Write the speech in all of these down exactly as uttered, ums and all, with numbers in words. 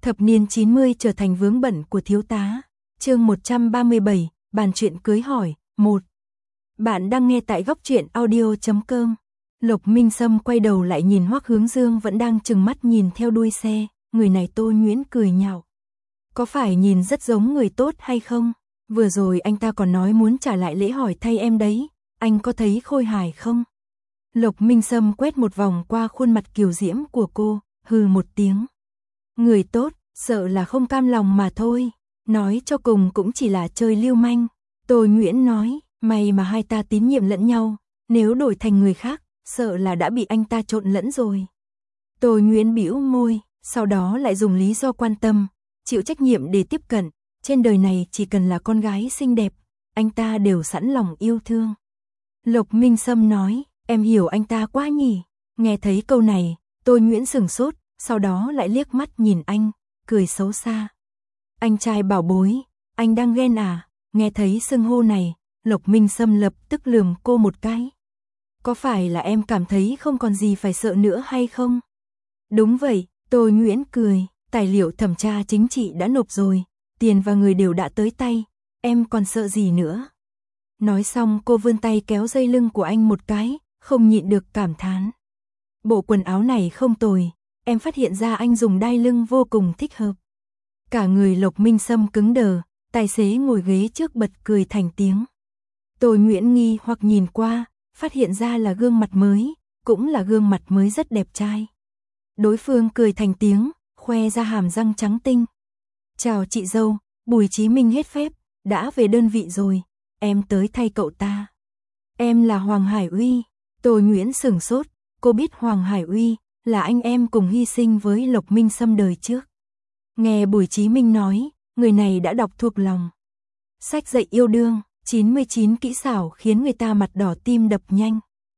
Thập niên chín mươi trở thành vướng bận của thiếu tá. Chương một trăm ba mươi bảy, bàn chuyện cưới hỏi, một. Bạn đang nghe tại góc truyện audio chấm com. Lộc Minh Sâm quay đầu lại nhìn Hoắc Hướng Dương vẫn đang trừng mắt nhìn theo đuôi xe, người này Tô Nhuyễn cười nhạo. Có phải nhìn rất giống người tốt hay không? Vừa rồi anh ta còn nói muốn trả lại lễ hỏi thay em đấy, anh có thấy khôi hài không? Lộc Minh Sâm quét một vòng qua khuôn mặt kiều diễm của cô, hừ một tiếng. Người tốt, sợ là không cam lòng mà thôi, nói cho cùng cũng chỉ là chơi lưu manh. Tô Nhuyễn nói, may mà hai ta tín nhiệm lẫn nhau, nếu đổi thành người khác, sợ là đã bị anh ta trộn lẫn rồi. Tô Nhuyễn bĩu môi, sau đó lại dùng lý do quan tâm, chịu trách nhiệm để tiếp cận, trên đời này chỉ cần là con gái xinh đẹp, anh ta đều sẵn lòng yêu thương. Lộc Minh Sâm nói, em hiểu anh ta quá nhỉ. Nghe thấy câu này, Tô Nhuyễn sửng sốt, sau đó lại liếc mắt nhìn anh, cười xấu xa. Anh trai bảo bối, anh đang ghen à? Nghe thấy xưng hô này, Lộc Minh Sâm lập tức lườm cô một cái. Có phải là em cảm thấy không còn gì phải sợ nữa hay không? Đúng vậy, Tô Nhuyễn cười, tài liệu thẩm tra chính trị đã nộp rồi, tiền và người đều đã tới tay, em còn sợ gì nữa? Nói xong cô vươn tay kéo dây lưng của anh một cái, không nhịn được cảm thán. Bộ quần áo này không tồi, em phát hiện ra anh dùng đai lưng vô cùng thích hợp. Cả người Lộc Minh Sâm cứng đờ, tài xế ngồi ghế trước bật cười thành tiếng. Tô Nhuyễn nghi hoặc nhìn qua, phát hiện ra là gương mặt mới, cũng là gương mặt mới rất đẹp trai. Đối phương cười thành tiếng, khoe ra hàm răng trắng tinh. Chào chị dâu, Bùi Chí Minh hết phép, đã về đơn vị rồi, em tới thay cậu ta. Em là Hoàng Hải Uy. Tô Nhuyễn sửng sốt, cô biết Hoàng Hải Uy là anh em cùng hy sinh với Lộc Minh Sâm đời trước. Nghe Bùi Chí Minh nói, người này đã đọc thuộc lòng. Sách dạy yêu đương, chín mươi chín kỹ xảo khiến người ta mặt đỏ tim đập nhanh.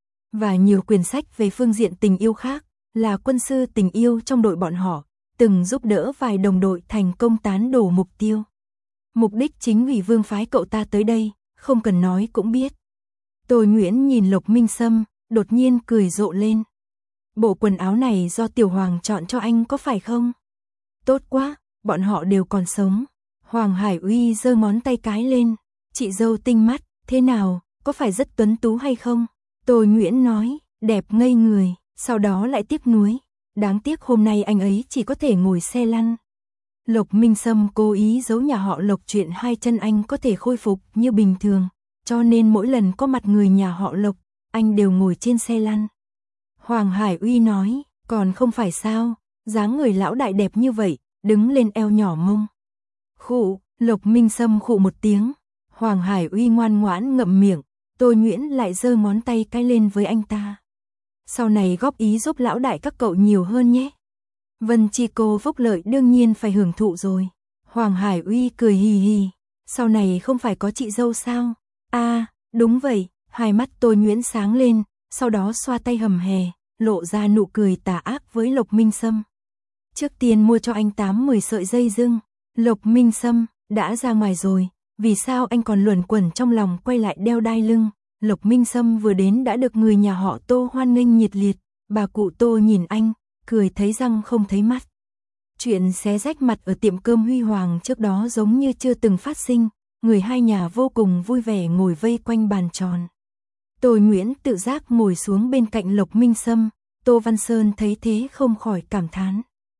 Và nhiều quyển sách về phương diện tình yêu khác, là quân sư tình yêu trong đội bọn họ, từng giúp đỡ vài đồng đội thành công tán đổ mục tiêu. Mục đích chính vì Vương phái cậu ta tới đây, không cần nói cũng biết. Tô Nhuyễn nhìn Lộc Minh Sâm, đột nhiên cười rộ lên. Bộ quần áo này do Tiểu Hoàng chọn cho anh có phải không? Tốt quá, bọn họ đều còn sống. Hoàng Hải Uy giơ ngón tay cái lên. Chị dâu tinh mắt, thế nào, có phải rất tuấn tú hay không? Tô Nhuyễn nói, đẹp ngây người, sau đó lại tiếc nuối. Đáng tiếc hôm nay anh ấy chỉ có thể ngồi xe lăn. Lộc Minh Sâm cố ý giấu nhà họ Lộc chuyện hai chân anh có thể khôi phục như bình thường, cho nên mỗi lần có mặt người nhà họ Lộc, anh đều ngồi trên xe lăn. Hoàng Hải Uy nói, còn không phải sao, dáng người lão đại đẹp như vậy, đứng lên eo nhỏ mông. Khụ, Lộc Minh Sâm khụ một tiếng, Hoàng Hải Uy ngoan ngoãn ngậm miệng, Tô Nhuyễn lại giơ ngón tay cái lên với anh ta. Sau này góp ý giúp lão đại các cậu nhiều hơn nhé. Vân Chi cô phúc lợi đương nhiên phải hưởng thụ rồi. Hoàng Hải Uy cười hì hì, sau này không phải có chị dâu sao? À, đúng vậy, hai mắt Tô Nhuyễn sáng lên, sau đó xoa tay hầm hè, lộ ra nụ cười tà ác với Lộc Minh Sâm. Trước tiên mua cho anh tám mười sợi dây dưng. Lộc Minh Sâm, đã ra ngoài rồi, vì sao anh còn luẩn quẩn trong lòng quay lại đeo đai lưng? Lộc Minh Sâm vừa đến đã được người nhà họ Tô hoan nghênh nhiệt liệt, bà cụ Tô nhìn anh, cười thấy răng không thấy mắt. Chuyện xé rách mặt ở tiệm cơm Huy Hoàng trước đó giống như chưa từng phát sinh, người hai nhà vô cùng vui vẻ ngồi vây quanh bàn tròn. Tô Nhuyễn tự giác ngồi xuống bên cạnh Lộc Minh Sâm, Tô Văn Sơn thấy thế không khỏi cảm thán.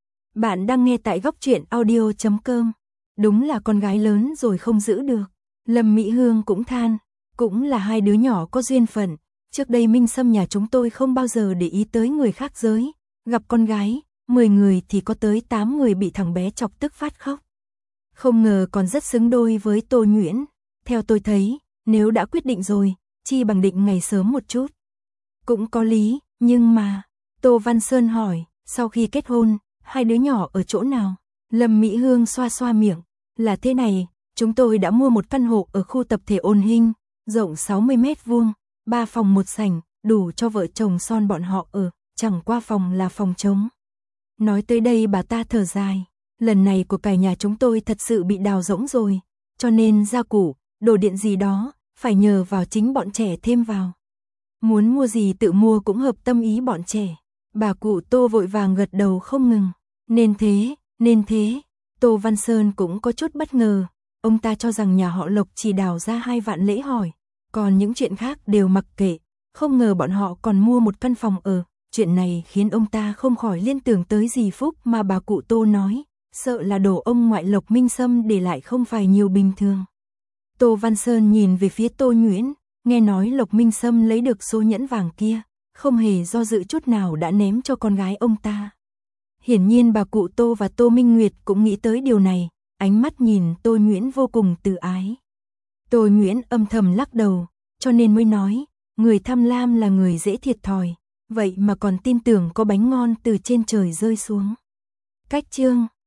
Bạn đang nghe tại góc truyện audio chấm com. Đúng là con gái lớn rồi không giữ được. Lâm Mỹ Hương cũng than, cũng là hai đứa nhỏ có duyên phận. Trước đây Minh Sâm nhà chúng tôi không bao giờ để ý tới người khác giới. Gặp con gái, mười người thì có tới tám người bị thằng bé chọc tức phát khóc. Không ngờ còn rất xứng đôi với Tô Nhuyễn. Theo tôi thấy, nếu đã quyết định rồi, chi bằng định ngày sớm một chút. Cũng có lý, nhưng mà... Tô Văn Sơn hỏi, sau khi kết hôn, hai đứa nhỏ ở chỗ nào? Lâm Mỹ Hương xoa xoa miệng, là thế này, chúng tôi đã mua một căn hộ ở khu tập thể Ôn Hinh, rộng sáu mươi mét vuông, ba phòng một sảnh, đủ cho vợ chồng son bọn họ ở, chẳng qua phòng là phòng trống. Nói tới đây bà ta thở dài, lần này của cả nhà chúng tôi thật sự bị đào rỗng rồi, cho nên gia cụ, đồ điện gì đó, phải nhờ vào chính bọn trẻ thêm vào. Muốn mua gì tự mua cũng hợp tâm ý bọn trẻ. Bà cụ Tô vội vàng gật đầu không ngừng. Nên thế, Nên thế, Tô Văn Sơn cũng có chút bất ngờ, ông ta cho rằng nhà họ Lộc chỉ đào ra hai vạn lễ hỏi, còn những chuyện khác đều mặc kệ, không ngờ bọn họ còn mua một căn phòng ở. Chuyện này khiến ông ta không khỏi liên tưởng tới dì Phúc mà bà cụ Tô nói, sợ là đồ ông ngoại Lộc Minh Sâm để lại không phải nhiều bình thường. Tô Văn Sơn nhìn về phía Tô Nhuyễn, nghe nói Lộc Minh Sâm lấy được số nhẫn vàng kia, không hề do dự chút nào đã ném cho con gái ông ta. Hiển nhiên bà cụ Tô và Tô Minh Nguyệt cũng nghĩ tới điều này, ánh mắt nhìn Tô Nhuyễn vô cùng từ ái. Tô Nhuyễn âm thầm lắc đầu, cho nên mới nói, người tham lam là người dễ thiệt thòi, vậy mà còn tin tưởng có bánh ngon từ trên trời rơi xuống. Cách chương